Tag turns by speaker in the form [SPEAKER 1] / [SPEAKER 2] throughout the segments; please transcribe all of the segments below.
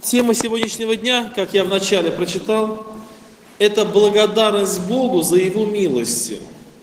[SPEAKER 1] Тема сегодняшнего дня, как я вначале прочитал, это благодарность Богу за Его милости.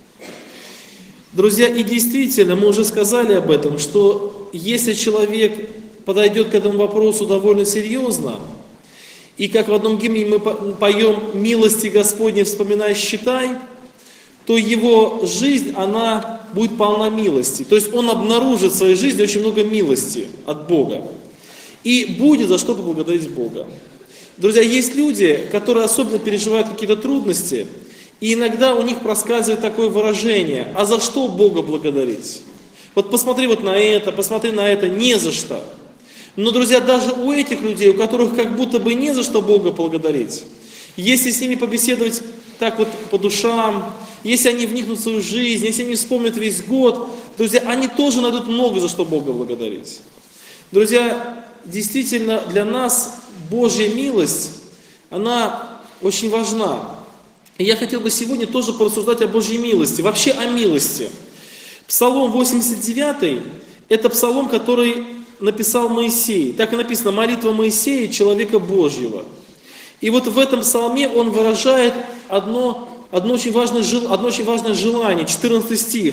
[SPEAKER 1] Друзья, и действительно, мы уже сказали об этом, что если человек подойдет к этому вопросу довольно серьезно, и как в одном гимне мы поем «Милости Господней вспоминай, считай», то его жизнь, она будет полна милости. То есть он обнаружит в своей жизни очень много милости от Бога. И будет за что поблагодарить Бога. Друзья, есть люди, которые особенно переживают какие-то трудности, и иногда у них проскальзывает такое выражение: а за что Бога благодарить? Вот посмотри вот на это, не за что. Но, друзья, даже у этих людей, у которых как будто бы не за что Бога благодарить, если с ними побеседовать так вот по душам, если они вникнут в свою жизнь, если они вспомнят весь год, друзья, они тоже найдут много за что Бога благодарить. Друзья, действительно, для нас Божья милость, она очень важна. И я хотел бы сегодня тоже порассуждать о Божьей милости, вообще о милости. Псалом 89, это псалом, который написал Моисей. Так и написано: молитва Моисея, человека Божьего. И вот в этом псалме он выражает одно очень важное желание, 14 стих.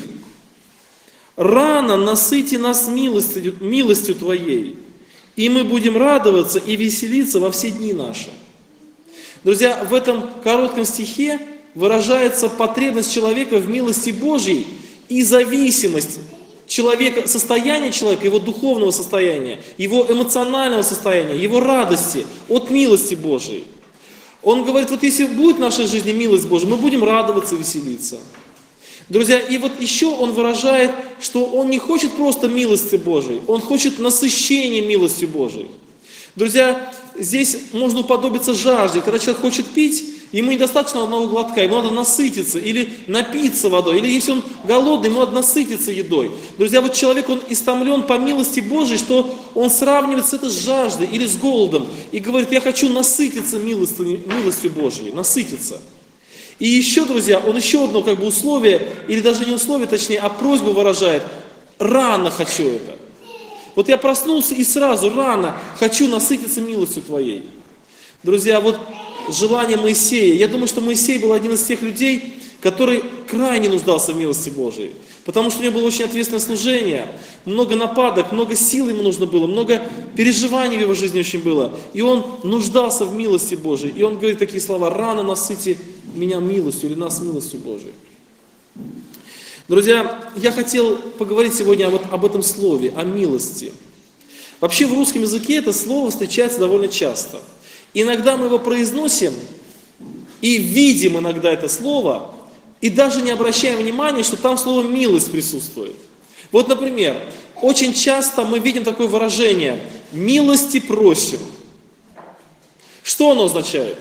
[SPEAKER 1] «Рано насыти нас милостью Твоей, и мы будем радоваться и веселиться во все дни наши». Друзья, в этом коротком стихе выражается потребность человека в милости Божьей и зависимость человека, состояние человека, его духовного состояния, его эмоционального состояния, его радости от милости Божьей. Он говорит, вот если будет в нашей жизни милость Божья, мы будем радоваться и веселиться. Друзья, и вот еще он выражает, что он не хочет просто милости Божией, он хочет насыщения милостью Божией. Друзья, здесь можно уподобиться жажде. Когда человек хочет пить, ему недостаточно одного глотка, ему надо насытиться или напиться водой, или если он голодный, ему надо насытиться едой. Друзья, вот человек, он истомлен по милости Божией, что он сравнивает это с жаждой или с голодом, и говорит: я хочу насытиться милостью Божией, насытиться. И еще, друзья, он еще одно условие, или даже не условие, точнее, а просьбу выражает: рано хочу это. Вот я проснулся и сразу, рано, хочу насытиться милостью Твоей. Друзья, вот желание Моисея. Я думаю, что Моисей был один из тех людей, который крайне нуждался в милости Божией. Потому что у него было очень ответственное служение, много нападок, много сил ему нужно было, много переживаний в его жизни очень было. И он нуждался в милости Божией. И он говорит такие слова: рано насыти меня милостью или нас милостью Божией. Друзья, я хотел поговорить сегодня об этом слове, о милости. Вообще в русском языке это слово встречается довольно часто. Иногда мы его произносим и видим иногда это слово, и даже не обращаем внимания, что там слово «милость» присутствует. Вот, например, очень часто мы видим такое выражение «милости просим». Что оно означает?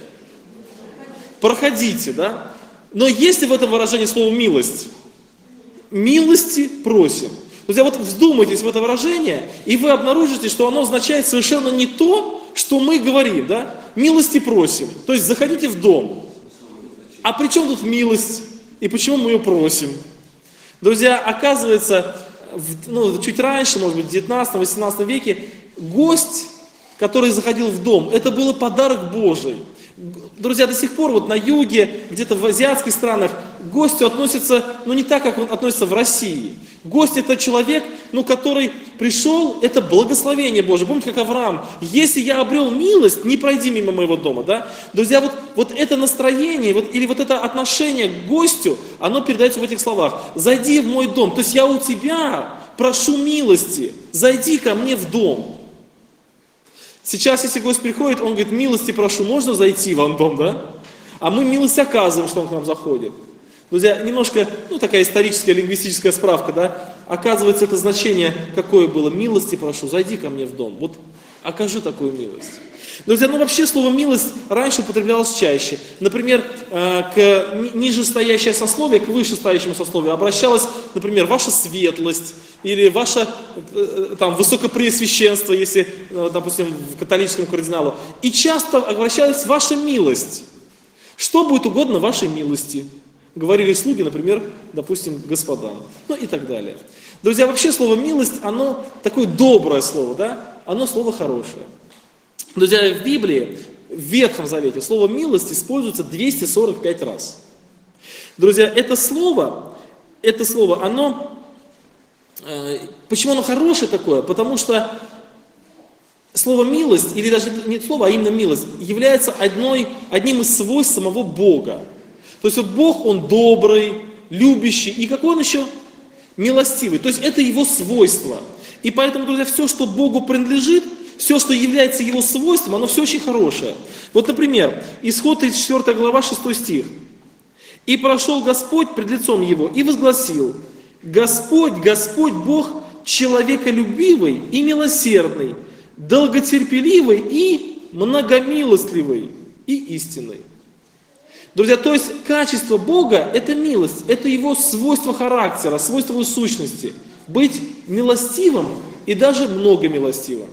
[SPEAKER 1] Проходите, да? Но есть ли в этом выражении слово «милость»? Милости просим. Друзья, вот вдумайтесь в это выражение, и вы обнаружите, что оно означает совершенно не то, что мы говорим, да? Милости просим. То есть заходите в дом. А при чем тут милость? И почему мы ее просим? Друзья, оказывается, чуть раньше, может быть, в 19-18 веке, гость, который заходил в дом, это был подарок Божий. Друзья, до сих пор вот на юге, где-то в азиатских странах, к гостю относятся, не так, как он относится в России. Гость — это человек, который пришел, это благословение Божие. Помните, как Авраам: если я обрел милость, не пройди мимо моего дома, да? Друзья, вот это настроение, или вот это отношение к гостю, оно передается в этих словах: зайди в мой дом, то есть я у тебя прошу милости, зайди ко мне в дом. Сейчас, если гость приходит, он говорит: милости прошу, можно зайти вам в дом, да? А мы милость оказываем, что он к нам заходит. Друзья, немножко, такая историческая, лингвистическая справка, да? Оказывается, это значение какое было: милости прошу, зайди ко мне в дом. Вот окажи такую милость. Друзья, вообще слово «милость» раньше употреблялось чаще. Например, к нижестоящее сословие, к вышестоящему сословию обращалось, например, ваша светлость, или ваше высокопреосвященство, если, допустим, в католическом кардиналу. И часто обращалась ваша милость. Что будет угодно вашей милости? Говорили слуги, например, допустим, господам. И так далее. Друзья, вообще слово «милость», оно такое доброе слово, да? Оно слово хорошее. Друзья, в Библии, в Ветхом Завете, слово «милость» используется 245 раз. Друзья, это слово, оно, почему оно хорошее такое? Потому что слово «милость», или даже не слово, а именно «милость», является одним из свойств самого Бога. То есть вот Бог, Он добрый, любящий, и какой Он еще? Милостивый. То есть это Его свойство. И поэтому, друзья, все, что Богу принадлежит, все, что является Его свойством, оно все очень хорошее. Вот, например, Исход 34 глава, 6 стих. «И прошел Господь пред лицом Его и возгласил: Господь, Господь Бог, человеколюбивый и милосердный, долготерпеливый и многомилостливый и истинный». Друзья, то есть качество Бога – это милость, это Его свойство характера, свойство Его сущности. Быть милостивым и даже многомилостивым.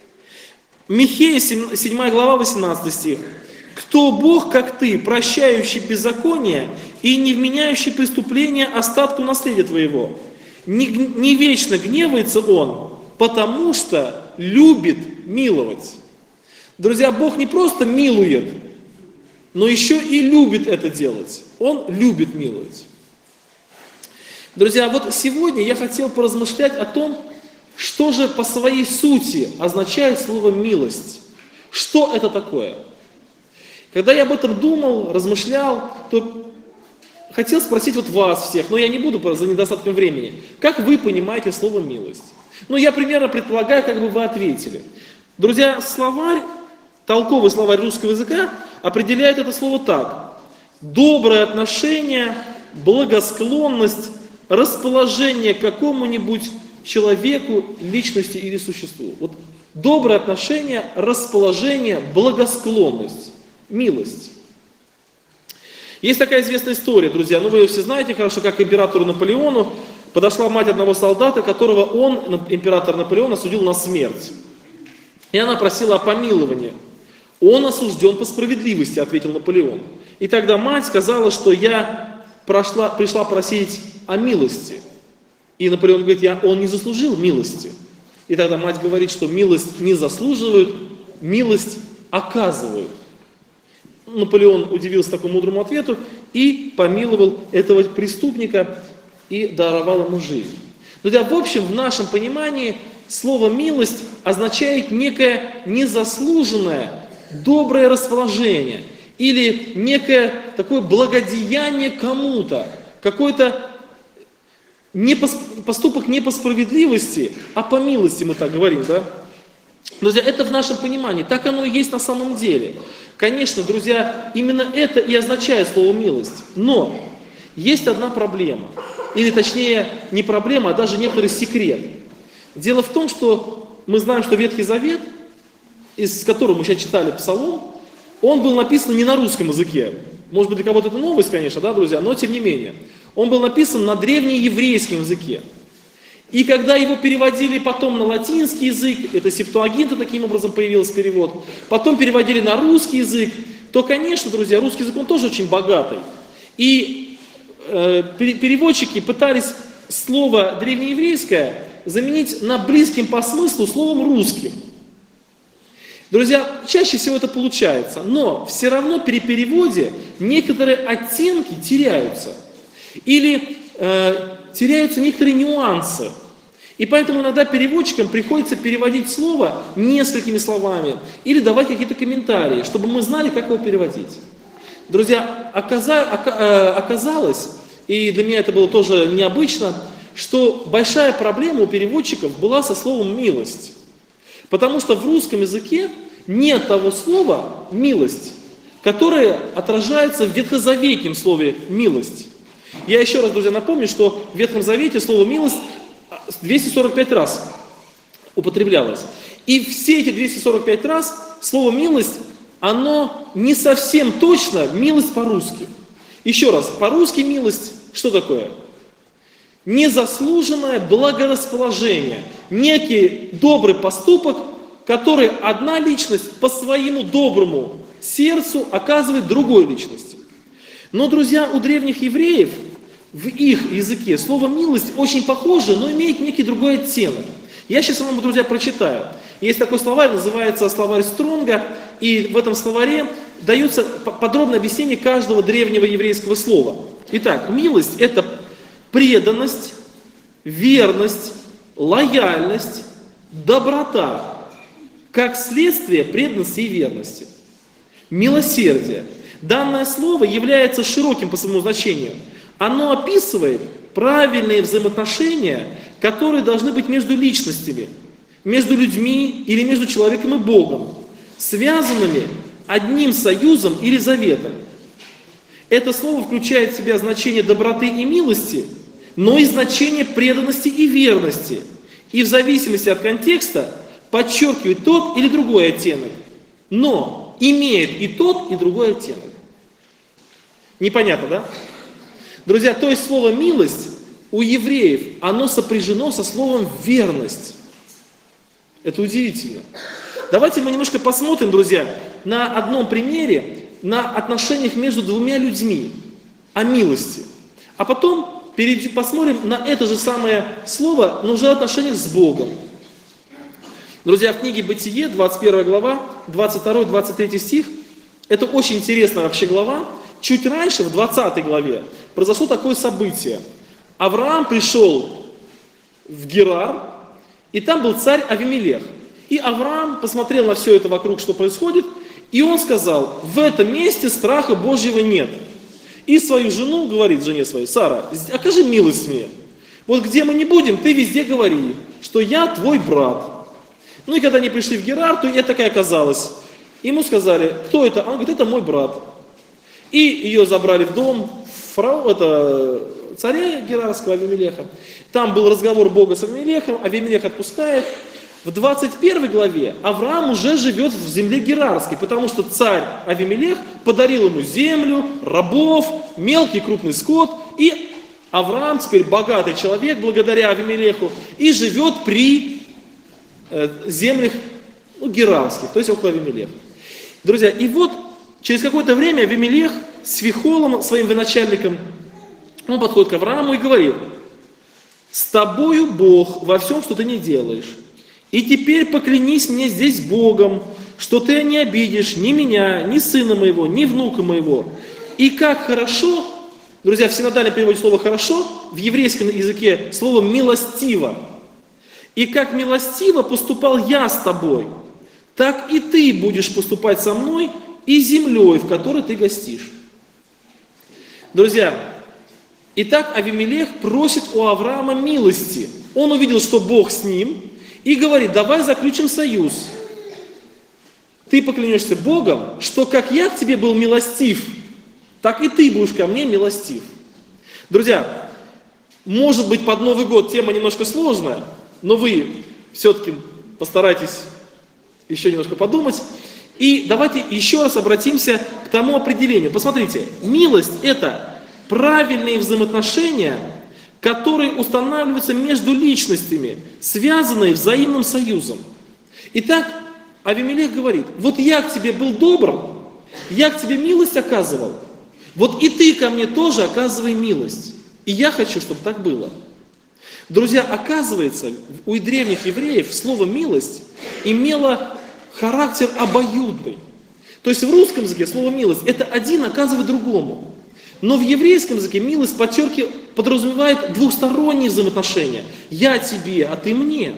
[SPEAKER 1] Михея 7 глава, 18 стих. «Кто Бог, как ты, прощающий беззаконие и не вменяющий преступления остатку наследия твоего? Не вечно гневается Он, потому что любит миловать». Друзья, Бог не просто милует, но еще и любит это делать. Он любит миловать. Друзья, вот сегодня я хотел поразмышлять о том, что же по своей сути означает слово «милость». Что это такое? Когда я об этом думал, размышлял, то хотел спросить вот вас всех, но я не буду за недостатком времени. Как вы понимаете слово «милость»? Ну, я примерно предполагаю, как бы вы ответили. Друзья, толковый словарь русского языка определяет это слово так. Доброе отношение, благосклонность, расположение к какому-нибудь человеку, личности или существу. Вот доброе отношение, расположение, благосклонность, милость. Есть такая известная история, друзья, вы ее все знаете хорошо, как императору Наполеону подошла мать одного солдата, которого император Наполеон, осудил на смерть. И она просила о помиловании. «Он осужден по справедливости», ответил Наполеон. И тогда мать сказала, что я пришла просить о милости. И Наполеон говорит, он не заслужил милости. И тогда мать говорит, что милость не заслуживают, милость оказывают. Наполеон удивился такому мудрому ответу и помиловал этого преступника и даровал ему жизнь. Друзья, в общем, в нашем понимании слово «милость» означает некое незаслуженное, доброе расположение или некое такое благодеяние кому-то, какой-то поступок не по справедливости, а по милости, мы так говорим, да? Друзья, это в нашем понимании, так оно и есть на самом деле. Конечно, друзья, именно это и означает слово «милость». Но есть одна проблема, или точнее не проблема, а даже некоторый секрет. Дело в том, что мы знаем, что Ветхий Завет, из которого мы сейчас читали Псалом, он был написан не на русском языке. Может быть, для кого-то это новость, конечно, да, друзья, но тем не менее. Он был написан на древнееврейском языке. И когда его переводили потом на латинский язык, это Септуагинта таким образом появился перевод, потом переводили на русский язык, то, конечно, друзья, русский язык, он тоже очень богатый. И переводчики пытались слово древнееврейское заменить на близким по смыслу словом русским. Друзья, чаще всего это получается, но все равно при переводе некоторые оттенки теряются. Или теряются некоторые нюансы. И поэтому иногда переводчикам приходится переводить слово несколькими словами или давать какие-то комментарии, чтобы мы знали, как его переводить. Друзья, оказалось, и для меня это было тоже необычно, что большая проблема у переводчиков была со словом «милость». Потому что в русском языке нет того слова «милость», которое отражается в ветхозаветном слове «милость». Я еще раз, друзья, напомню, что в Ветхом Завете слово «милость» 245 раз употреблялось. И все эти 245 раз слово «милость», оно не совсем точно «милость» по-русски. Еще раз, по-русски «милость» что такое? Незаслуженное благорасположение, некий добрый поступок, который одна личность по своему доброму сердцу оказывает другой личности. Но, друзья, у древних евреев в их языке слово «милость» очень похоже, но имеет некий другой оттенок. Я сейчас вам, друзья, прочитаю. Есть такой словарь, называется словарь Стронга, и в этом словаре дается подробное объяснение каждого древнего еврейского слова. Итак, милость – это преданность, верность, лояльность, доброта, как следствие преданности и верности. Милосердие. Данное слово является широким по своему значению. Оно описывает правильные взаимоотношения, которые должны быть между личностями, между людьми или между человеком и Богом, связанными одним союзом или заветом. Это слово включает в себя значение доброты и милости, но и значение преданности и верности. И в зависимости от контекста подчеркивает тот или другой оттенок, но имеет и тот, и другой оттенок. Непонятно, да? Друзья, то есть слово «милость» у евреев, оно сопряжено со словом «верность». Это удивительно. Давайте мы немножко посмотрим, друзья, на одном примере, на отношениях между двумя людьми, о милости. А потом посмотрим на это же самое слово, но уже в отношениях с Богом. Друзья, в книге «Бытие», 21 глава, 22-23 стих, это очень интересная вообще глава. Чуть раньше, в 20 главе, произошло такое событие. Авраам пришел в Герар, и там был царь Авимелех. И Авраам посмотрел на все это вокруг, что происходит, и он сказал: в этом месте страха Божьего нет. И свою жену говорит, жене своей: Сара, окажи милость мне. Вот где мы не будем, ты везде говори, что я твой брат. Ну и когда они пришли в Герар, то это такая оказалось. Ему сказали: кто это? Он говорит: это мой брат. И ее забрали в дом царя Герарского Авимелеха. Там был разговор Бога с Авимелехом, Авимелех отпускает. В 21 главе Авраам уже живет в земле Герарской, потому что царь Авимелех подарил ему землю, рабов, мелкий крупный скот. И Авраам теперь богатый человек благодаря Авимелеху и живет при землях Герарских, то есть около Авимелеха. Друзья, и вот через какое-то время Авимелех с Фихолом, своим военачальником, он подходит к Аврааму и говорит: с тобою Бог во всем, что ты не делаешь. И теперь поклянись мне здесь Богом, что ты не обидишь ни меня, ни сына моего, ни внука моего. И как хорошо, друзья, в синодальном переводе слова «хорошо», в еврейском языке слово «милостиво». И как милостиво поступал я с тобой, так и ты будешь поступать со мной и землей, в которой ты гостишь. Друзья, итак, Авимелех просит у Авраама милости. Он увидел, что Бог с ним, и говорит: давай заключим союз. Ты поклянешься Богом, что как я к тебе был милостив, так и ты будешь ко мне милостив. Друзья, может быть, под Новый год тема немножко сложная, но вы все-таки постарайтесь еще немножко подумать. И давайте еще раз обратимся к тому определению. Посмотрите, милость – это правильные взаимоотношения, которые устанавливаются между личностями, связанные взаимным союзом. Итак, Авимелех говорит: вот я к тебе был добрым, я к тебе милость оказывал, вот и ты ко мне тоже оказывай милость. И я хочу, чтобы так было. Друзья, оказывается, у древних евреев слово «милость» имело характер обоюдный. То есть в русском языке слово «милость» это один оказывает другому. Но в еврейском языке милость подразумевает двухсторонние взаимоотношения. Я тебе, а ты мне.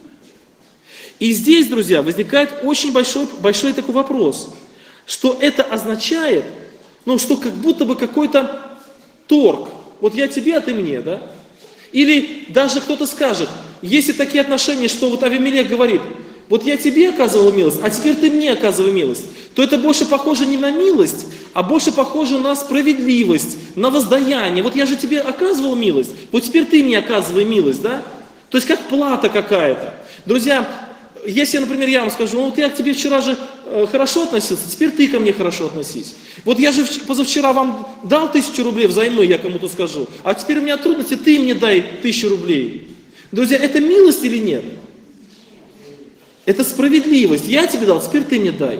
[SPEAKER 1] И здесь, друзья, возникает очень большой такой вопрос, что это означает, что как будто бы какой-то торг. Вот я тебе, а ты мне, да? Или даже кто-то скажет, если такие отношения, что вот Авимелех говорит: вот я тебе оказывал милость, а теперь ты мне оказывай милость, то это больше похоже не на милость, а больше похоже на справедливость, на воздаяние. Вот я же тебе оказывал милость, вот теперь ты мне оказывай милость, да? То есть как плата какая-то. Друзья, если, например, я вам скажу: вот я к тебе вчера же хорошо относился, теперь ты ко мне хорошо относись. Вот я же позавчера вам дал 1000 рублей взаймы, я кому-то скажу, а теперь у меня трудности, ты мне дай 1000 рублей. Друзья, это милость или нет? Это справедливость. Я тебе дал, теперь ты мне дай.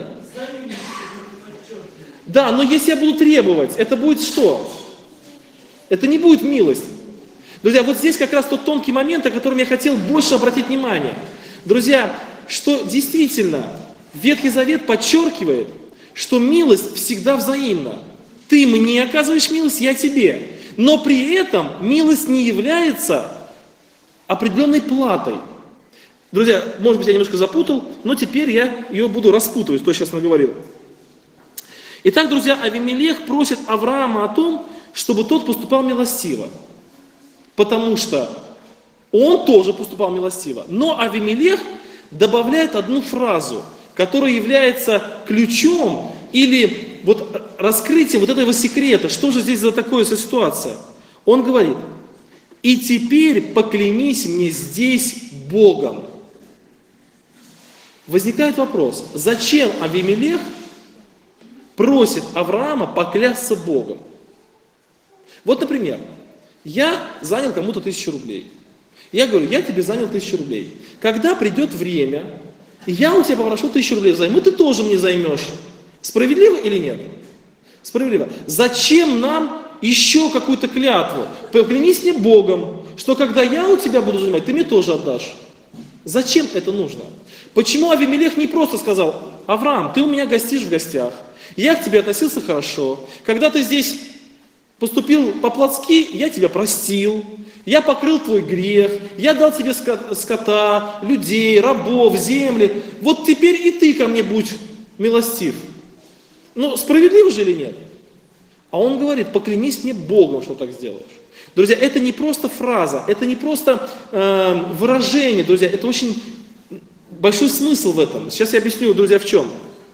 [SPEAKER 1] Да, но если я буду требовать, это будет что? Это не будет милость. Друзья, вот здесь как раз тот тонкий момент, о котором я хотел больше обратить внимание. Друзья, что действительно Ветхий Завет подчеркивает, что милость всегда взаимна. Ты мне оказываешь милость, я тебе. Но при этом милость не является определенной платой. Друзья, может быть, я немножко запутал, но теперь я ее буду распутывать, то, что я сейчас наговорил. Итак, друзья, Авимелех просит Авраама о том, чтобы тот поступал милостиво. Потому что он тоже поступал милостиво. Но Авимелех добавляет одну фразу, которая является ключом или вот раскрытием вот этого секрета. Что же здесь за такая ситуация? Он говорит: «И теперь поклянись мне здесь Богом». Возникает вопрос, зачем Авимелех просит Авраама поклясться Богом? Вот, например, я занял кому-то 1000 рублей. Я говорю: я тебе занял 1000 рублей. Когда придет время, я у тебя попрошу 1000 рублей взаймы, ты тоже мне займешь. Справедливо или нет? Справедливо. Зачем нам еще какую-то клятву? Поклянись мне Богом, что когда я у тебя буду занимать, ты мне тоже отдашь. Зачем это нужно? Почему Авимелех не просто сказал: Авраам, ты у меня гостишь в гостях, я к тебе относился хорошо, когда ты здесь поступил по-плотски, я тебя простил, я покрыл твой грех, я дал тебе скота, людей, рабов, земли, вот теперь и ты ко мне будь милостив. Ну, справедливо же или нет? А он говорит: поклянись мне Богом, что так сделаешь. Друзья, это не просто фраза, это не просто выражение, друзья, это очень большой смысл в этом. Сейчас я объясню, друзья, в чем.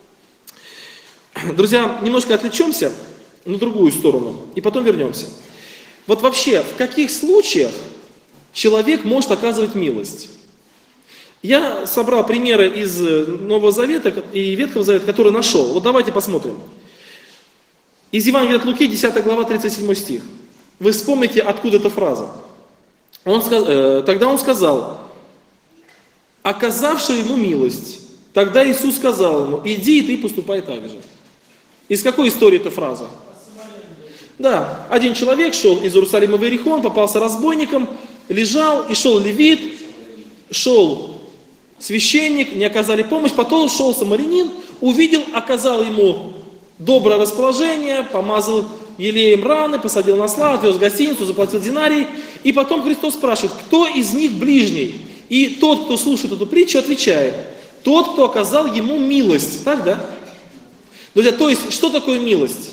[SPEAKER 1] Друзья, немножко отвлечемся на другую сторону и потом вернемся. Вот вообще, в каких случаях человек может оказывать милость? Я собрал примеры из Нового Завета и Ветхого Завета, которые нашел. Вот давайте посмотрим. Из Евангелия от Луки, 10 глава, 37 стих. Вы вспомните, откуда эта фраза. Тогда он сказал: оказавший ему милость. Тогда Иисус сказал ему: иди и ты поступай так же. Из какой истории эта фраза? Да, один человек шел из Иерусалима в Иерихон, попался разбойником, лежал, и шел левит, шел священник, не оказали помощь, потом шел самарянин, увидел, оказал ему доброе расположение, помазал елеем раны, посадил на славу, отвез в гостиницу, заплатил динарий. И потом Христос спрашивает: кто из них ближний? И тот, кто слушает эту притчу, отвечает: тот, кто оказал ему милость. Так, да? Друзья, то есть, что такое милость?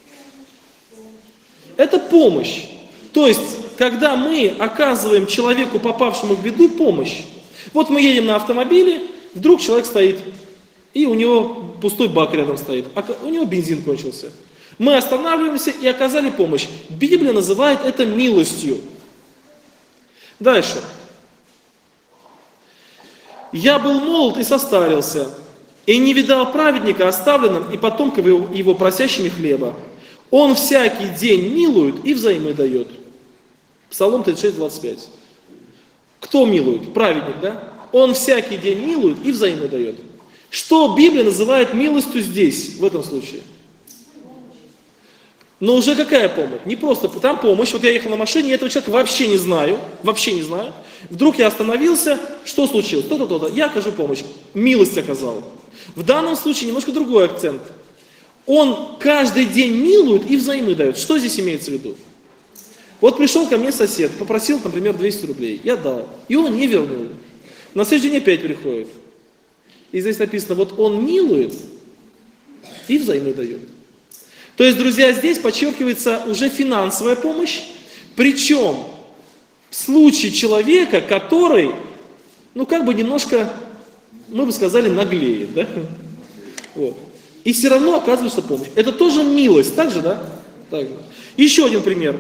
[SPEAKER 1] Это помощь. То есть, когда мы оказываем человеку, попавшему в беду, помощь. Вот мы едем на автомобиле, вдруг человек стоит, и у него пустой бак рядом стоит, а у него бензин кончился. Мы останавливаемся и оказали помощь. Библия называет это милостью. Дальше. «Я был молод и состарился, и не видал праведника оставленным и потомков его просящими хлеба. Он всякий день милует и взаймы дает». Псалом 36, 25. Кто милует? Праведник, да? Он всякий день милует и взаймы дает. Что Библия называет милостью здесь, в этом случае? Но уже какая помощь? Не просто там помощь. Вот я ехал на машине, я этого человека вообще не знаю. Вдруг я остановился, что случилось? То-то. Я окажу помощь. Милость оказал. В данном случае немножко другой акцент. Он каждый день милует и взаймы дает. Что здесь имеется в виду? Вот пришел ко мне сосед, попросил, например, 200 рублей. Я дал. И он не вернул. На следующий день опять приходит. И здесь написано: вот он милует и взаймы дает. То есть, друзья, здесь подчеркивается уже финансовая помощь. Причем в случае человека, который, немножко, мы бы сказали, наглеет. Да? Вот. И все равно оказывается помощь. Это тоже милость, так же, да? Так же. Еще один пример.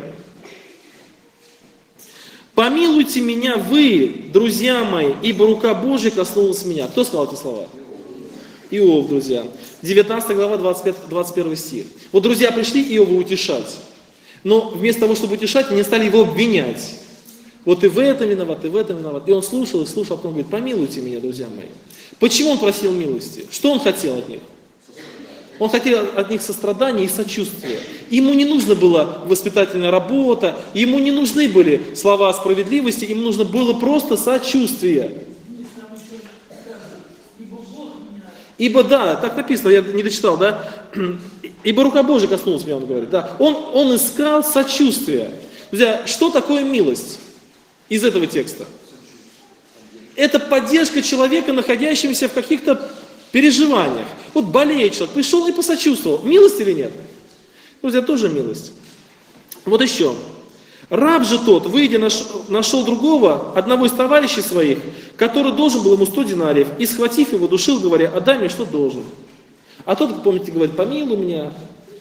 [SPEAKER 1] «Помилуйте меня вы, друзья мои, ибо рука Божья коснулась меня». Кто сказал эти слова? Иов, друзья. 19 глава, 21 стих. Вот друзья пришли Иова утешать. Но вместо того, чтобы утешать, они стали его обвинять. Вот и в этом виноват, и в этом виноват. И он слушал, а потом говорит: помилуйте меня, друзья мои. Почему он просил милости? Что он хотел от них? Он хотел от них сострадания и сочувствия. Ему не нужна была воспитательная работа, ему не нужны были слова справедливости, ему нужно было просто сочувствие. Ибо, да, так написано, я не дочитал, да? Ибо рука Божия коснулась меня, он говорит, да? Он искал сочувствия. Друзья, что такое милость из этого текста? Это поддержка человека, находящегося в каких-то переживаниях. Вот болеет человек, пришел и посочувствовал. Милость или нет? Друзья, тоже милость. Вот еще. Раб же тот, выйдя, нашел другого, одного из товарищей своих, который должен был ему 100 динариев, и, схватив его, душил, говоря, отдай мне, что должен. А тот, помните, говорит, помилуй меня,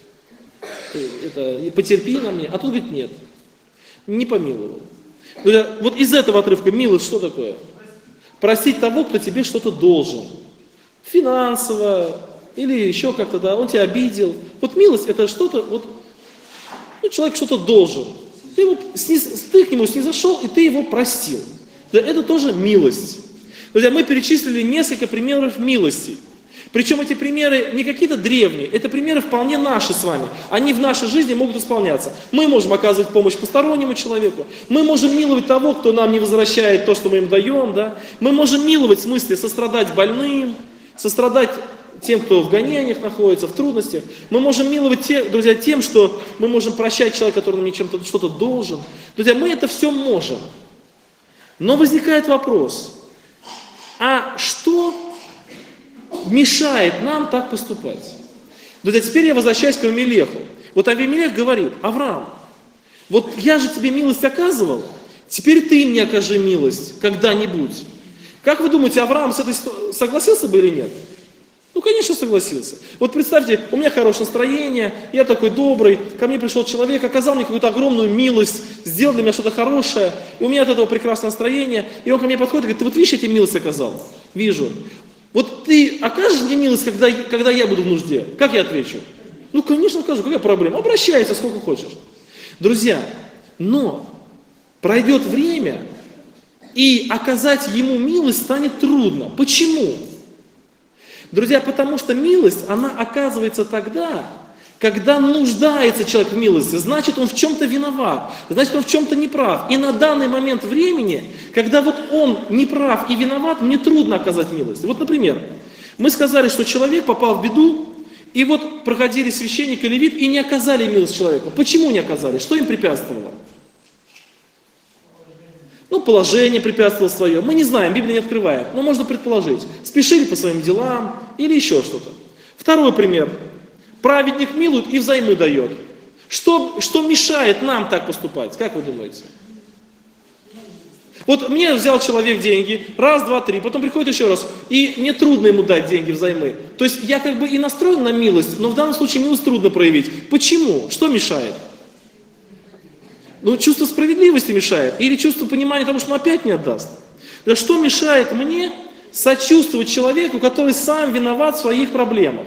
[SPEAKER 1] потерпи на мне, а тот говорит, нет, не помиловал. Вот из этого отрывка милость что такое? Простить того, кто тебе что-то должен. Финансово или еще как-то, да, он тебя обидел. Вот милость это что-то, вот, человек что-то должен. Ты к нему снизошел, и ты его простил. Это тоже милость. Друзья, мы перечислили несколько примеров милости. Причем эти примеры не какие-то древние, это примеры вполне наши с вами. Они в нашей жизни могут исполняться. Мы можем оказывать помощь постороннему человеку, мы можем миловать того, кто нам не возвращает то, что мы им даем. Да? Мы можем миловать в смысле сострадать больным, сострадать тем, кто в гонениях находится, в трудностях. Мы можем миловать, друзья, тем, что мы можем прощать человека, который нам чем-то что-то должен. Друзья, мы это все можем. Но возникает вопрос, а что мешает нам так поступать? Друзья, теперь я возвращаюсь к Авимелеху. Вот Авимелех говорит, Авраам, вот я же тебе милость оказывал, теперь ты мне окажи милость когда-нибудь. Как вы думаете, Авраам с этой согласился бы или нет? Ну, конечно, согласился. Вот представьте, у меня хорошее настроение, я такой добрый, ко мне пришел человек, оказал мне какую-то огромную милость, сделал для меня что-то хорошее, и у меня от этого прекрасное настроение, и он ко мне подходит и говорит, ты вот видишь, я тебе милость оказал? Вижу. Вот ты окажешь мне милость, когда я буду в нужде? Как я отвечу? Ну, конечно, скажу, какая проблема? Обращайся, сколько хочешь. Друзья, но пройдет время, и оказать ему милость станет трудно. Почему? Друзья, потому что милость, она оказывается тогда, когда нуждается человек в милости, значит, он в чем-то виноват, значит, он в чем-то неправ. И на данный момент времени, когда вот он неправ и виноват, мне трудно оказать милость. Вот, например, мы сказали, что человек попал в беду, и вот проходили священник и левит, и не оказали милость человеку. Почему не оказали? Что им препятствовало? Ну, положение препятствовало свое. Мы не знаем, Библия не открывает, но можно предположить. Спешили по своим делам или еще что-то. Второй пример. Праведник милует и взаймы дает. Что мешает нам так поступать? Как вы думаете? Вот мне взял человек деньги, раз, два, три, потом приходит еще раз, и мне трудно ему дать деньги взаймы. То есть я как бы и настроен на милость, но в данном случае милость трудно проявить. Почему? Что мешает? Ну, чувство справедливости мешает, или чувство понимания того, что он опять не отдаст. Да что мешает мне сочувствовать человеку, который сам виноват в своих проблемах?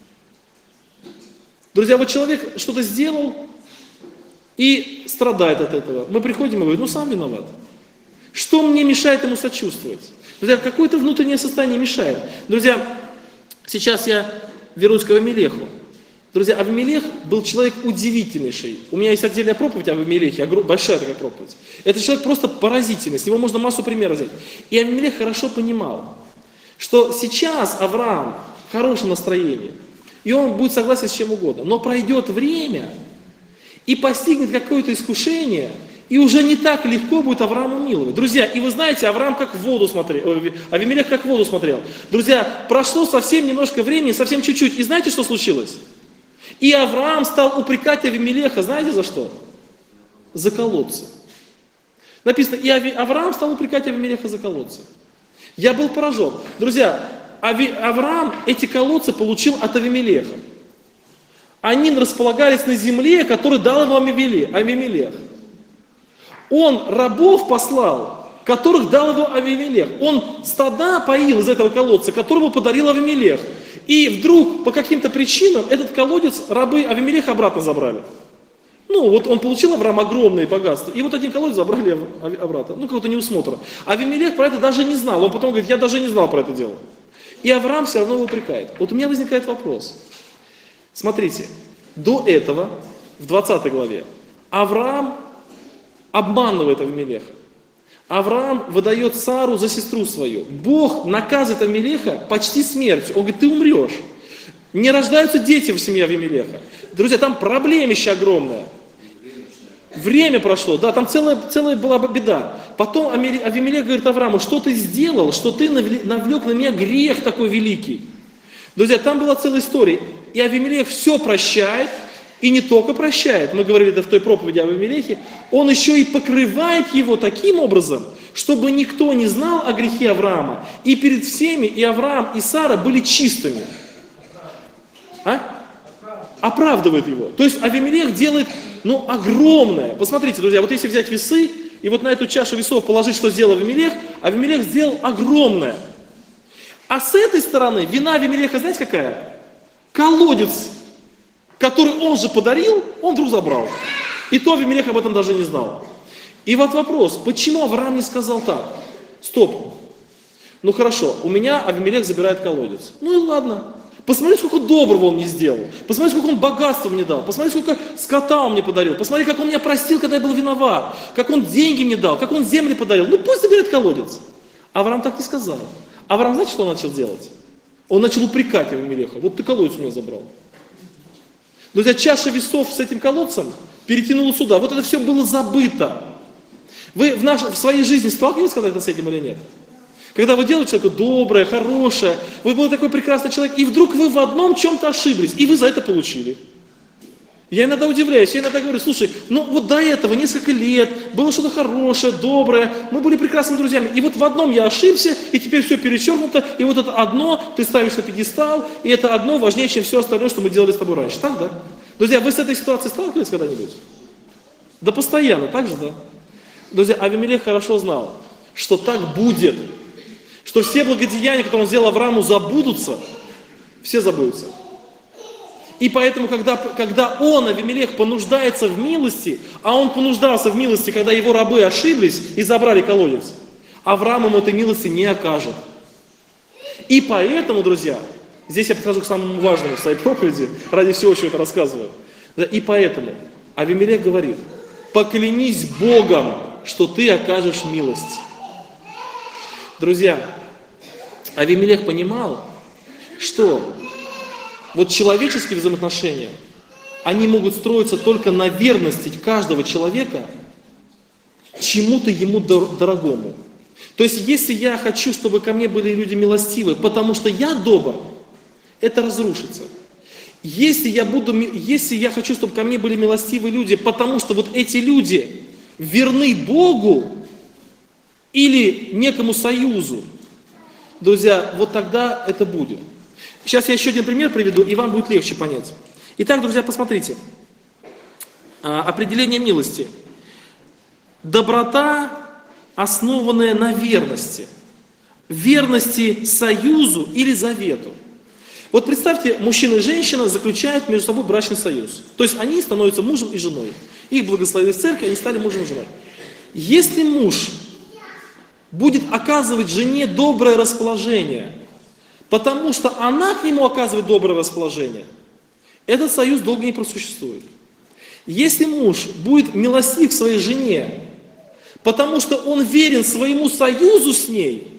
[SPEAKER 1] Друзья, вот человек что-то сделал и страдает от этого. Мы приходим и говорим, ну сам виноват. Что мне мешает ему сочувствовать? Друзья, какое-то внутреннее состояние мешает. Друзья, сейчас я вернусь к Авимелеху. Друзья, Авимелех был человек удивительнейший. У меня есть отдельная проповедь о Авимелехе, большая такая проповедь. Это человек просто поразительный, с него можно массу примеров взять. И Авимелех хорошо понимал, что сейчас Авраам в хорошем настроении, и он будет согласен с чем угодно. Но пройдет время, и постигнет какое-то искушение, и уже не так легко будет Аврааму миловать. Друзья, и вы знаете, Авраам как в воду смотрел, Авимелех как в воду смотрел. Друзья, прошло совсем немножко времени, совсем чуть-чуть, и знаете, что случилось? И Авраам стал упрекать Авимелеха, знаете за что? За колодцы. Написано, и Авраам стал упрекать Авимелеха за колодцы. Я был поражен. Друзья, Авраам эти колодцы получил от Авимелеха. Они располагались на земле, которую дал ему Авимелех. Он рабов послал, которых дал его Авимелех. Он стада поил из этого колодца, которого подарил Авимелех. И вдруг по каким-то причинам этот колодец рабы Авимелеха обратно забрали. Ну, вот он получил, Авраам, огромные богатства, и вот один колодец забрали обратно. Ну, какого-то неусмотра. Авимелех про это даже не знал. Он потом говорит, я даже не знал про это дело. И Авраам все равно его упрекает. Вот у меня возникает вопрос. Смотрите, до этого, в 20 главе, Авраам обманывает Авимелеха. Авраам выдает Сару за сестру свою. Бог наказывает Авимелеха почти смертью. Он говорит, ты умрешь. Не рождаются дети в семье Авимелеха. Друзья, там проблемище огромное. Время прошло, да, там целая была беда. Потом Авимелех говорит Аврааму, что ты сделал, что ты навлек на меня грех такой великий. Друзья, там была целая история. И Авимелех все прощает, и не только прощает, мы говорили это в той проповеди об Авимелехе, он еще и покрывает его таким образом, чтобы никто не знал о грехе Авраама. И перед всеми и Авраам, и Сара были чистыми. Оправдывает его. То есть Авимелех делает, огромное. Посмотрите, друзья, вот если взять весы, и вот на эту чашу весов положить, что сделал Авимелех, Авимелех сделал огромное. А с этой стороны вина Авимелеха, знаете какая? Колодец, который он же подарил, он вдруг забрал. И то Авимелех об этом даже не знал. И вот вопрос, почему Авраам не сказал так? Стоп. Хорошо, у меня Авимелех забирает колодец. И ладно. Посмотри, сколько доброго он мне сделал. Посмотри, сколько он богатства мне дал. Посмотри, сколько скота он мне подарил. Посмотри, как он меня простил, когда я был виноват. Как он деньги мне дал, как он земли подарил. Пусть заберет колодец. Авраам так не сказал. Авраам, знаете, что он начал делать? Он начал упрекать Авимелеха. Вот ты колодец у меня забрал. Друзья, чаша весов с этим колодцем перетянула сюда. Вот это все было забыто. Вы в своей жизни сталкивались когда-то с этим или нет? Когда вы делаете что-то доброе, хорошее, вы был такой прекрасный человек, и вдруг вы в одном чем-то ошиблись, и вы за это получили. Я иногда удивляюсь, я иногда говорю, слушай, вот до этого несколько лет было что-то хорошее, доброе, мы были прекрасными друзьями, и вот в одном я ошибся, и теперь все перечеркнуто, и вот это одно ты ставишь на пьедестал, и это одно важнее, чем все остальное, что мы делали с тобой раньше. Так, да? Друзья, вы с этой ситуацией сталкивались когда-нибудь? Да постоянно, так же, да? Друзья, Авимелех хорошо знал, что так будет. Что все благодеяния, которые он сделал Аврааму, забудутся, все забудутся. И поэтому, когда он, Авимелех, понуждается в милости, а он понуждался в милости, когда его рабы ошиблись и забрали колодец, Авраам ему этой милости не окажет. И поэтому, друзья, здесь я подхожу к самому важному в своей проповеди, ради всего, чего это рассказываю. И поэтому Авимелех говорит, поклянись Богом, что ты окажешь милость. Друзья, Авимелех понимал, что вот человеческие взаимоотношения, они могут строиться только на верности каждого человека чему-то ему дорогому. То есть, если я хочу, чтобы ко мне были люди милостивы, потому что я добр, это разрушится. Если я хочу, чтобы ко мне были милостивые люди, потому что вот эти люди верны Богу, или некому союзу, друзья, вот тогда это будет. Сейчас я еще один пример приведу, и вам будет легче понять. Итак, друзья, посмотрите. Определение милости. Доброта, основанная на верности. Верности союзу или завету. Вот представьте, мужчина и женщина заключают между собой брачный союз. То есть они становятся мужем и женой. Их благословили в церкви, они стали мужем и женой. Если муж будет оказывать жене доброе расположение, потому что она к нему оказывает доброе расположение, этот союз долго не просуществует. Если муж будет милостив к своей жене, потому что он верен своему союзу с ней,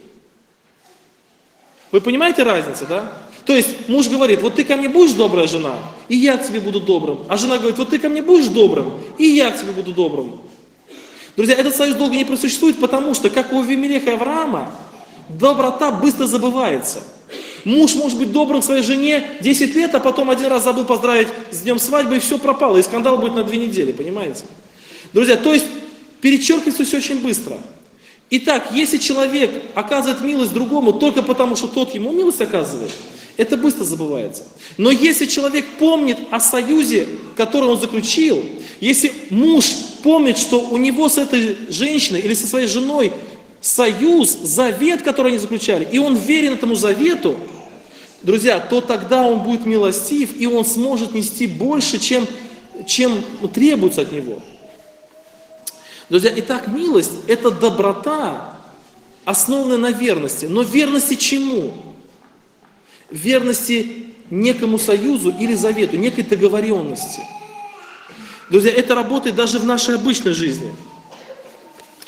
[SPEAKER 1] вы понимаете разницу, да? То есть муж говорит, вот ты ко мне будешь добрая жена, и я к тебе буду добрым. А жена говорит, вот ты ко мне будешь добрым, и я к тебе буду добрым. Друзья, этот союз долго не просуществует, потому что, как у Авимелеха и Авраама, доброта быстро забывается. Муж может быть добрым к своей жене 10 лет, а потом один раз забыл поздравить с днем свадьбы, и все пропало, и скандал будет на 2 недели, понимаете? Друзья, то есть перечеркивается все очень быстро. Итак, если человек оказывает милость другому только потому, что тот ему милость оказывает, это быстро забывается. Но если человек помнит о союзе, который он заключил, если муж помнит, что у него с этой женщиной или со своей женой союз, завет, который они заключали, и он верен этому завету, друзья, то тогда он будет милостив, и он сможет нести больше, чем требуется от него. Друзья, итак, милость – это доброта, основанная на верности. Но верности чему? Верности некому союзу или завету, некой договоренности. Друзья, это работает даже в нашей обычной жизни.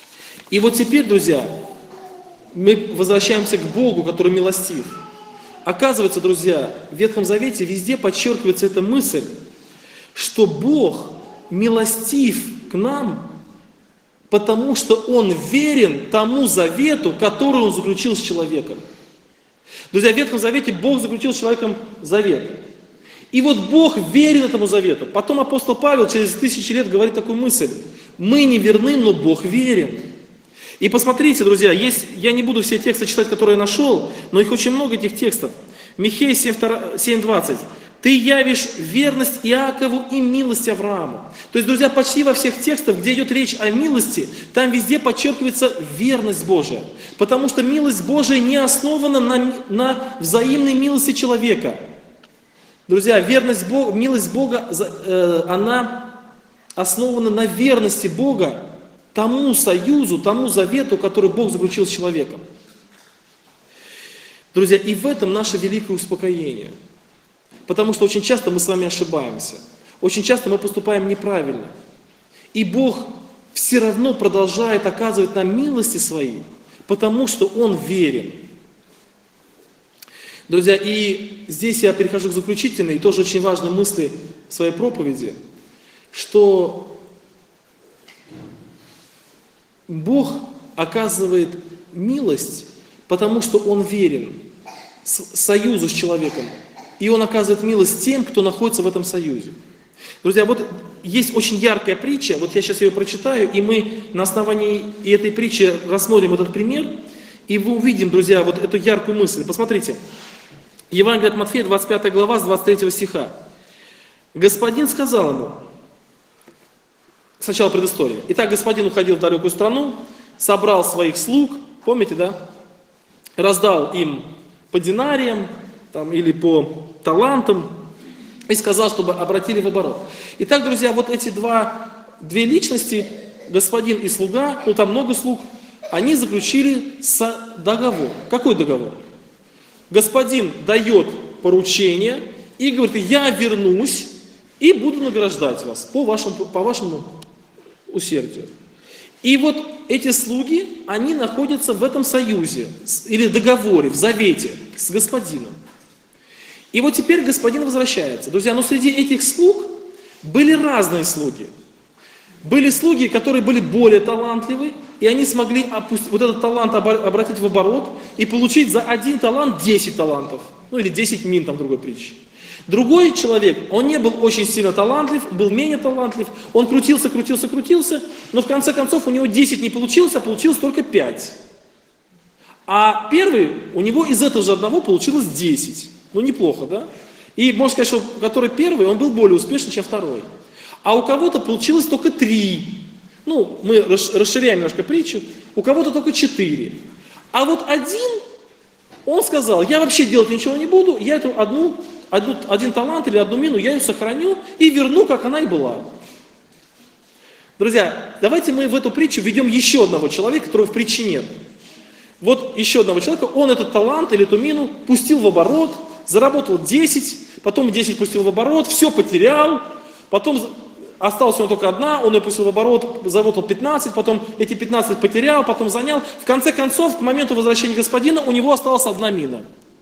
[SPEAKER 1] И вот теперь, друзья, мы возвращаемся к Богу, который милостив. Оказывается, друзья, в Ветхом Завете везде подчеркивается эта мысль, что Бог милостив к нам, потому что Он верен тому завету, который Он заключил с человеком. Друзья, в Ветхом Завете Бог заключил с человеком завет. И вот Бог верен этому завету. Потом апостол Павел через 1000 лет говорит такую мысль. Мы не верны, но Бог верен. И посмотрите, друзья, я не буду все тексты читать, которые я нашел, но их очень много, этих текстов. Михея 7:20. Ты явишь верность Иакову и милость Аврааму. То есть, друзья, почти во всех текстах, где идет речь о милости, там везде подчеркивается верность Божия. Потому что милость Божия не основана на взаимной милости человека. Друзья, милость Бога, она основана на верности Бога тому союзу, тому завету, который Бог заключил с человеком. Друзья, и в этом наше великое успокоение. Потому что очень часто мы с вами ошибаемся. Очень часто мы поступаем неправильно. И Бог все равно продолжает оказывать нам милости свои, потому что Он верен. Друзья, и здесь я перехожу к заключительной и тоже очень важной мысли своей проповеди, что Бог оказывает милость, потому что Он верен союзу с человеком. И Он оказывает милость тем, кто находится в этом союзе. Друзья, вот есть очень яркая притча, вот я сейчас ее прочитаю, и мы на основании этой притчи рассмотрим этот пример, и мы увидим, друзья, вот эту яркую мысль. Посмотрите, Евангелие от Матфея, 25 глава, с 23 стиха. Господин сказал ему, сначала предыстория. Итак, господин уходил в далекую страну, собрал своих слуг, помните, да? Раздал им по динариям, или по талантам, и сказал, чтобы обратили в оборот. Итак, друзья, вот эти две личности, господин и слуга, там много слуг, они заключили договор. Какой договор? Господин дает поручение и говорит, я вернусь и буду награждать вас по вашему усердию. И вот эти слуги, они находятся в этом союзе, или договоре, в завете с господином. И вот теперь господин возвращается. Друзья, но среди этих слуг были разные слуги. Были слуги, которые были более талантливы, и они смогли вот этот талант обратить в оборот и получить за один талант 10 талантов. Или 10 мин, там другой притчи. Другой человек, он не был очень сильно талантлив, был менее талантлив, он крутился, но в конце концов у него 10 не получилось, а получилось только 5. А первый, у него из этого же одного получилось 10. Ну, неплохо, да? И можно сказать, что который первый, он был более успешный, чем второй. А у кого-то получилось только 3. Ну, мы расширяем немножко притчу. У кого-то только 4. А вот один, он сказал, я вообще делать ничего не буду, я эту один талант или одну мину, я ее сохраню и верну, как она и была. Друзья, давайте мы в эту притчу введем еще одного человека, которого в притче нет. Вот еще одного человека, он этот талант или эту мину пустил в оборот, заработал 10, потом 10 пустил в оборот, все потерял, потом осталась у него только одна, он ее пустил в оборот, заработал 15, потом эти 15 потерял, потом занял. В конце концов, к моменту возвращения господина у него осталась одна мина.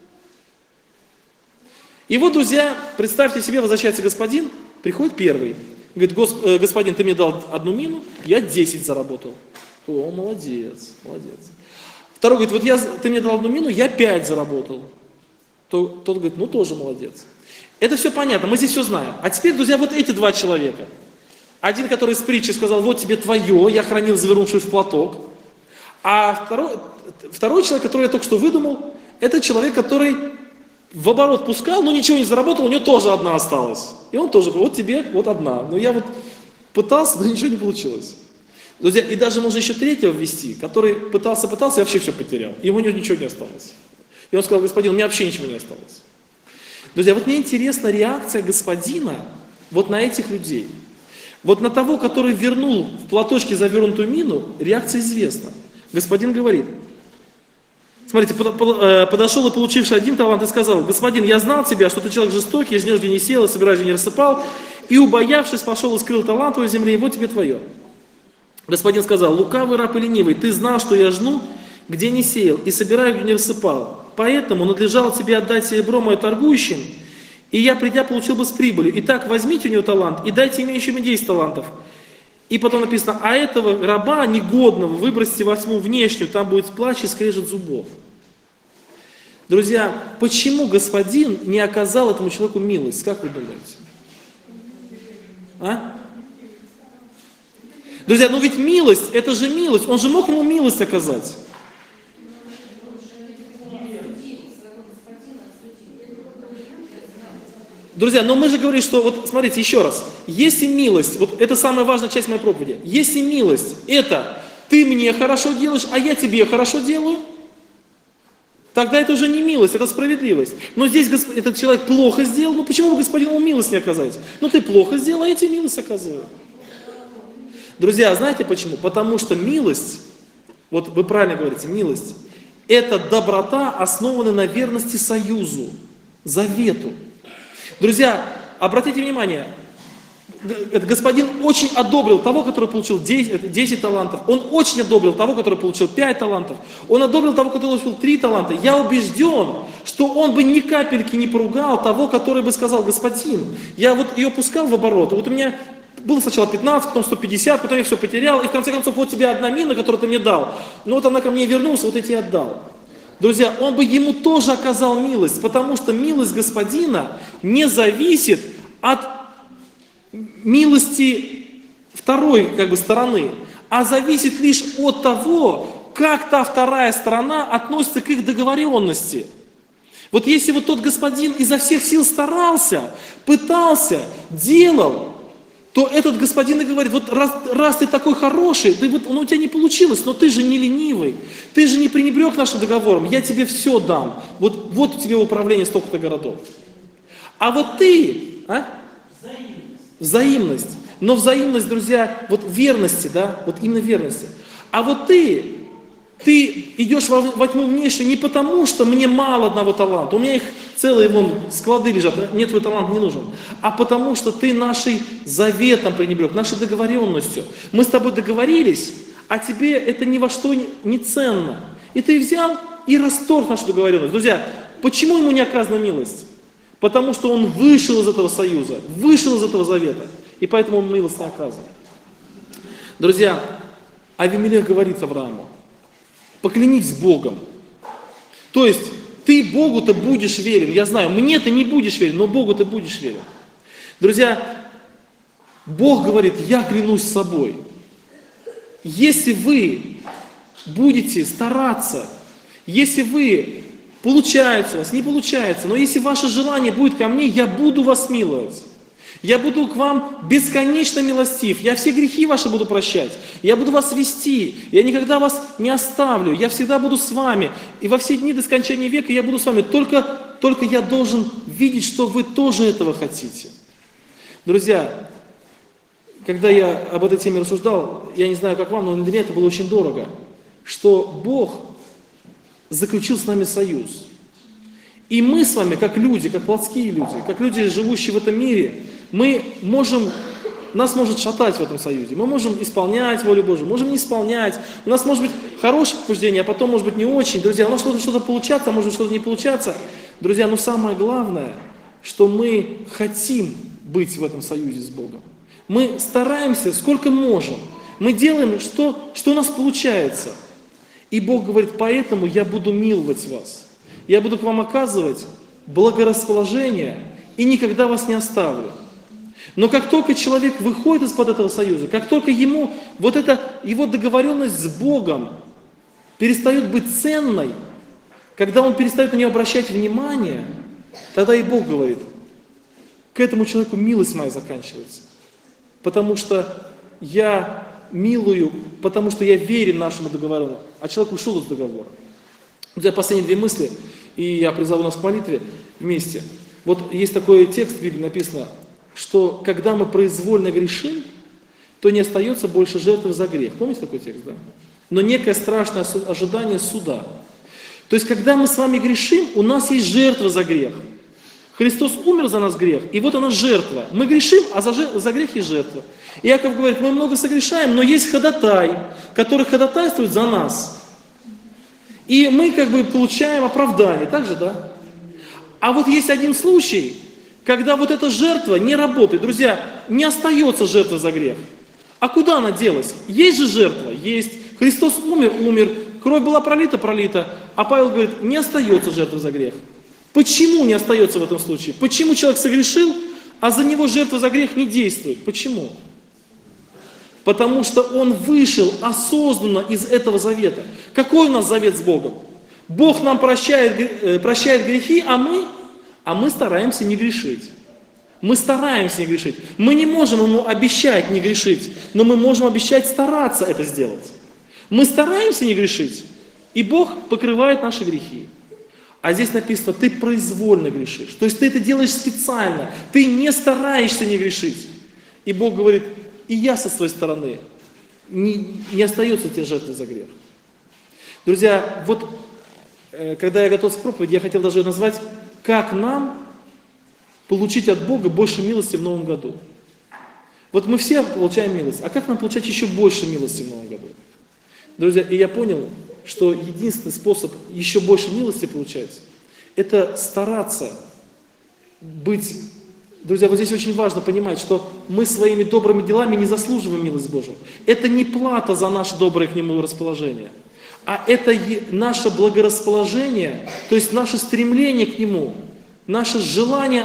[SPEAKER 1] И вот, друзья, представьте себе, возвращается господин, приходит первый, говорит, господин, ты мне дал одну мину, я 10 заработал. О, молодец. Второй говорит, вот ты мне дал одну мину, я 5 заработал. Тот говорит, ну тоже молодец. Это все понятно, мы здесь все знаем. А теперь, друзья, вот эти два человека. Один, который из притчи сказал, вот тебе твое, я хранил, завернувшись в платок. А второй человек, который я только что выдумал, это человек, который в оборот пускал, но ничего не заработал, у него тоже одна осталась. И он тоже говорит, вот тебе, вот одна. Но я вот пытался, но ничего не получилось. Друзья, и даже можно еще третьего ввести, который пытался, и вообще все потерял. И у него ничего не осталось. И он сказал, господин, у меня вообще ничего не осталось. Друзья, вот мне интересна реакция господина вот на этих людей. Вот на того, который вернул в платочке завернутую мину, реакция известна. Господин говорит, смотрите, подошел и получивший один талант и сказал, господин, я знал тебя, что ты человек жестокий, из нежели не сел, и собирая не рассыпал, и убоявшись, пошел и скрыл талант твоей земли, и вот тебе твое. Господин сказал: лукавый раб и ленивый, ты знал, что я жну, где не сеял, и собираю, где не рассыпал. Поэтому надлежало тебе отдать серебро мое торгующим, и я, придя, получил бы с прибылью. Итак, возьмите у него талант и дайте имеющим 10 талантов. И потом написано: а этого раба негодного выбросьте во тьму внешнюю, там будет плач и скрежет зубов. Друзья, почему господин не оказал этому человеку милость? Как вы думаете? А? Друзья, ну ведь милость, это же милость, он же мог ему милость оказать. Друзья, но мы же говорим, что, вот смотрите, еще раз, если милость, вот это самая важная часть моей проповеди, если милость, это ты мне хорошо делаешь, а я тебе хорошо делаю, тогда это уже не милость, это справедливость. Но здесь этот человек плохо сделал, ну почему бы господину милость не оказать? Ну ты плохо сделал, а я тебе милость оказываю. Друзья, знаете почему? Потому что милость, вот вы правильно говорите, милость, это доброта, основанная на верности союзу, завету. Друзья, обратите внимание, господин очень одобрил того, который получил 10 талантов. Он очень одобрил того, который получил 5 талантов. Он одобрил того, который получил 3 таланта. Я убежден, что он бы ни капельки не поругал того, который бы сказал: господин, я вот ее пускал в оборот, вот у меня было сначала 15, потом 150, потом я все потерял, и в конце концов вот тебе одна мина, которую ты мне дал. Но вот она ко мне вернулась, вот я тебе отдал. Друзья, он бы ему тоже оказал милость, потому что милость господина не зависит от милости второй стороны, а зависит лишь от того, как та вторая сторона относится к их договоренности. Вот если вот тот господин изо всех сил старался, пытался, делал, то этот господин и говорит: вот раз ты такой хороший, у тебя не получилось, но ты же не ленивый, ты же не пренебрег нашим договором, я тебе все дам, вот тебе управление столько-то городов. А вот ты, взаимность. Но взаимность, друзья, вот верности, да, вот именно верности. А вот ты идешь во тьму внешнюю не потому, что мне мало одного таланта, у меня их целые склады лежат, мне твой талант не нужен, а потому что ты нашей заветом пренебрег, нашей договоренностью. Мы с тобой договорились, а тебе это ни во что не ценно. И ты взял и расторг нашу договоренность. Друзья, почему ему не оказана милость? Потому что он вышел из этого союза, вышел из этого завета, и поэтому он милость не оказывает. Друзья, Авимелех говорит Аврааму: поклянись Богом. То есть, ты Богу-то будешь верен. Я знаю, мне ты не будешь верен, но Богу ты будешь верен. Друзья, Бог говорит: я клянусь собой. Если вы будете стараться, если вы получается у вас, не получается, но если ваше желание будет ко мне, я буду вас миловать. Я буду к вам бесконечно милостив, я все грехи ваши буду прощать, я буду вас вести, я никогда вас не оставлю, я всегда буду с вами, и во все дни до скончания века я буду с вами, только я должен видеть, что вы тоже этого хотите. Друзья, когда я об этой теме рассуждал, я не знаю, как вам, но для меня это было очень дорого, что Бог заключил с нами союз. И мы с вами, как люди, как плотские люди, как люди, живущие в этом мире, нас может шатать в этом союзе. Мы можем исполнять волю Божию, можем не исполнять. У нас может быть хорошее побуждение, а потом может быть не очень. Друзья, у нас может что-то получаться, а может что-то не получаться. Друзья, но самое главное, что мы хотим быть в этом союзе с Богом. Мы стараемся, сколько можем. Мы делаем, что у нас получается. И Бог говорит: поэтому я буду миловать вас. Я буду к вам оказывать благорасположение и никогда вас не оставлю. Но как только человек выходит из-под этого союза, как только ему его договоренность с Богом перестает быть ценной, когда он перестает на нее обращать внимание, тогда и Бог говорит: к этому человеку милость моя заканчивается. Потому что я милую, потому что я верен нашему договору. А человек ушел из договора. Друзья, последние 2 мысли, и я призову нас к молитве вместе. Вот есть такой текст в Библии написано, что когда мы произвольно грешим, то не остается больше жертвы за грех. Помните такой текст, да? Но некое страшное ожидание суда. То есть, когда мы с вами грешим, у нас есть жертва за грех. Христос умер за нас грех, и вот она жертва. Мы грешим, а за грех есть жертва. Иаков говорит, мы много согрешаем, но есть ходатай, который ходатайствует за нас. И мы как бы получаем оправдание, так же, да? А вот есть один случай, когда вот эта жертва не работает. Друзья, не остается жертва за грех. А куда она делась? Есть же жертва? Есть. Христос умер, кровь была пролита, а Павел говорит, не остается жертва за грех. Почему не остается в этом случае? Почему человек согрешил, а за него жертва за грех не действует? Почему? Потому что он вышел осознанно из этого завета. Какой у нас завет с Богом? Бог нам прощает грехи, а мы стараемся не грешить. Мы стараемся не грешить. Мы не можем ему обещать не грешить, но мы можем обещать стараться это сделать. Мы стараемся не грешить, и Бог покрывает наши грехи. А здесь написано, ты произвольно грешишь. То есть ты это делаешь специально. Ты не стараешься не грешить. И Бог говорит, и я со своей стороны, не остается тебе жертвы за грех. Друзья, вот когда я готовился к проповеди, я хотел даже назвать, как нам получить от Бога больше милости в Новом году. Вот мы все получаем милость, а как нам получать еще больше милости в Новом году? Друзья, и я понял, что единственный способ еще больше милости получать, это стараться быть... Друзья, вот здесь очень важно понимать, что мы своими добрыми делами не заслуживаем милость Божию. Это не плата за наше доброе к Нему расположение, а это наше благорасположение, то есть наше стремление к Нему, наше желание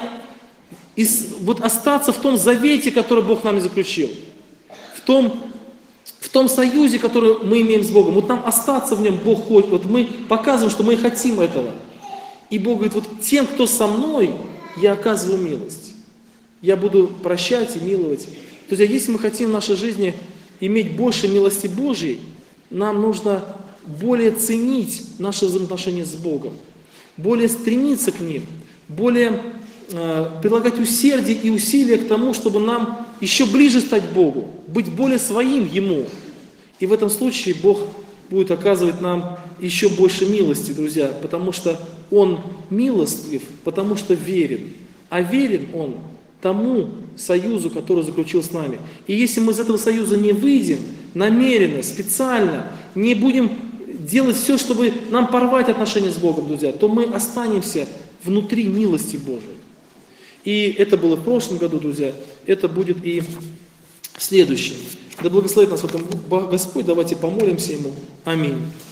[SPEAKER 1] вот остаться в том завете, который Бог нам заключил, в том союзе, который мы имеем с Богом. Вот нам остаться в нем Бог хочет. Вот мы показываем, что мы хотим этого. И Бог говорит, вот тем, кто со мной, я оказываю милость. Я буду прощать и миловать. То есть, если мы хотим в нашей жизни иметь больше милости Божьей, нам нужно более ценить наши взаимоотношения с Богом, более стремиться к ним, более прилагать усердие и усилия к тому, чтобы нам еще ближе стать к Богу, быть более своим Ему. И в этом случае Бог будет оказывать нам еще больше милости, друзья, потому что Он милостлив, потому что верен. А верен Он тому союзу, который заключил с нами. И если мы из этого союза не выйдем, намеренно, специально, не будем делать все, чтобы нам порвать отношения с Богом, друзья, то мы останемся внутри милости Божией. И это было в прошлом году, друзья, это будет и в следующем. Да благословит нас в этом Господь, давайте помолимся Ему. Аминь.